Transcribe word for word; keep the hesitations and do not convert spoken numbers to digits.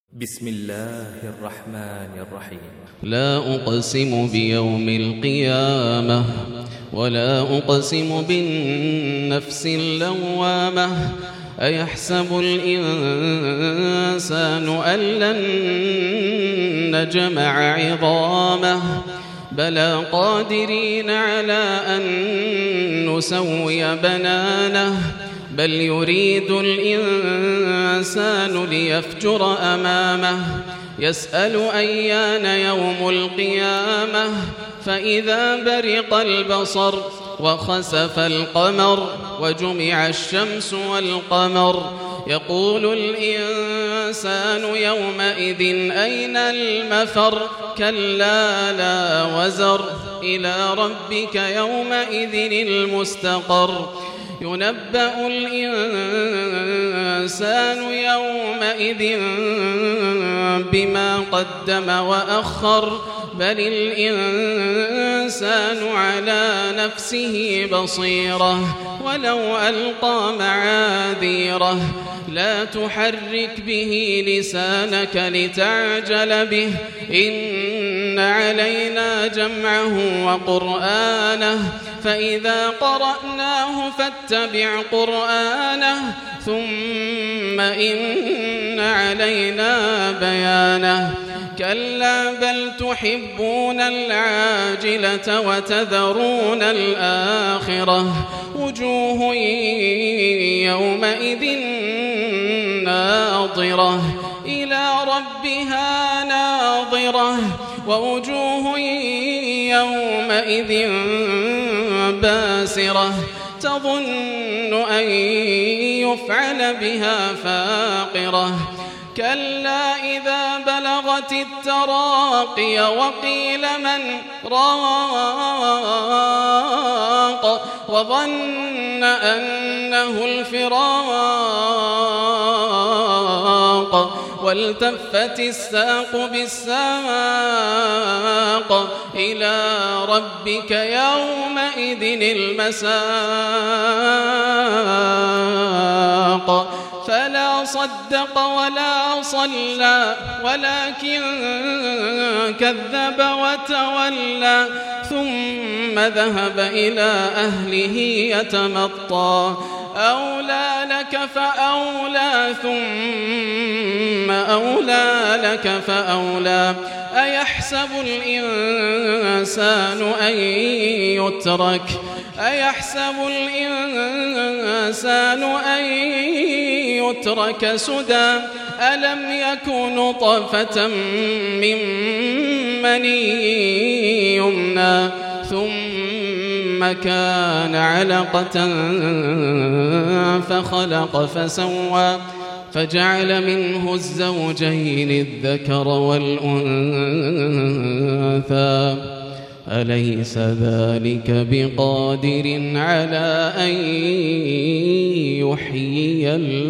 بسم الله الرحمن الرحيم. لا أقسم بيوم القيامة ولا أقسم بالنفس اللوامة أيحسب الإنسان أن لن نجمع عظامه بلى قادرين على أن نسوي بنانه بل يريد الإنسان ليفجر أمامه يسأل أيان يوم القيامة فإذا برق البصر وخسف القمر وجمع الشمس والقمر يقول الإنسان يومئذ أين المفر كلا لا وزر إلى ربك يومئذ المستقر ينبأ الإنسان يومئذ بما قدم وأخر بل الإنسان على نفسه بصيرة ولو ألقى معاذيره لا تحرك به لسانك لتعجل به إن علينا جمعه وقرآنه فإذا قرأناه فاتبع قرآنه ثم إن علينا بيانه كلا بل تحبون العاجلة وتذرون الآخرة وجوه يومئذ ناظرة إلى ربها ناظرة ووجوه يومئذ باسرة تظن أن يفعل بها فاقرة كلا إذا بلغت التراقي وقيل من راق وظن أنه الفراق والتفت الساق بالساق إلى ربك يومئذ المساق فلا صدق ولا صلى ولكن كذب وتولى ثم ذهب إلى أهله يتمطى أولى لك فأولى ثم أولى لك فأولى أيحسب الإنسان أن يترك أيحسب الإنسان أن يترك سدى ألم يكن نطفة من مني يمنى ثم كان علقة فخلق فسوى فجعل منه الزوجين الذكر والأنثى أليس ذلك بقادر على أن يحيي الموتى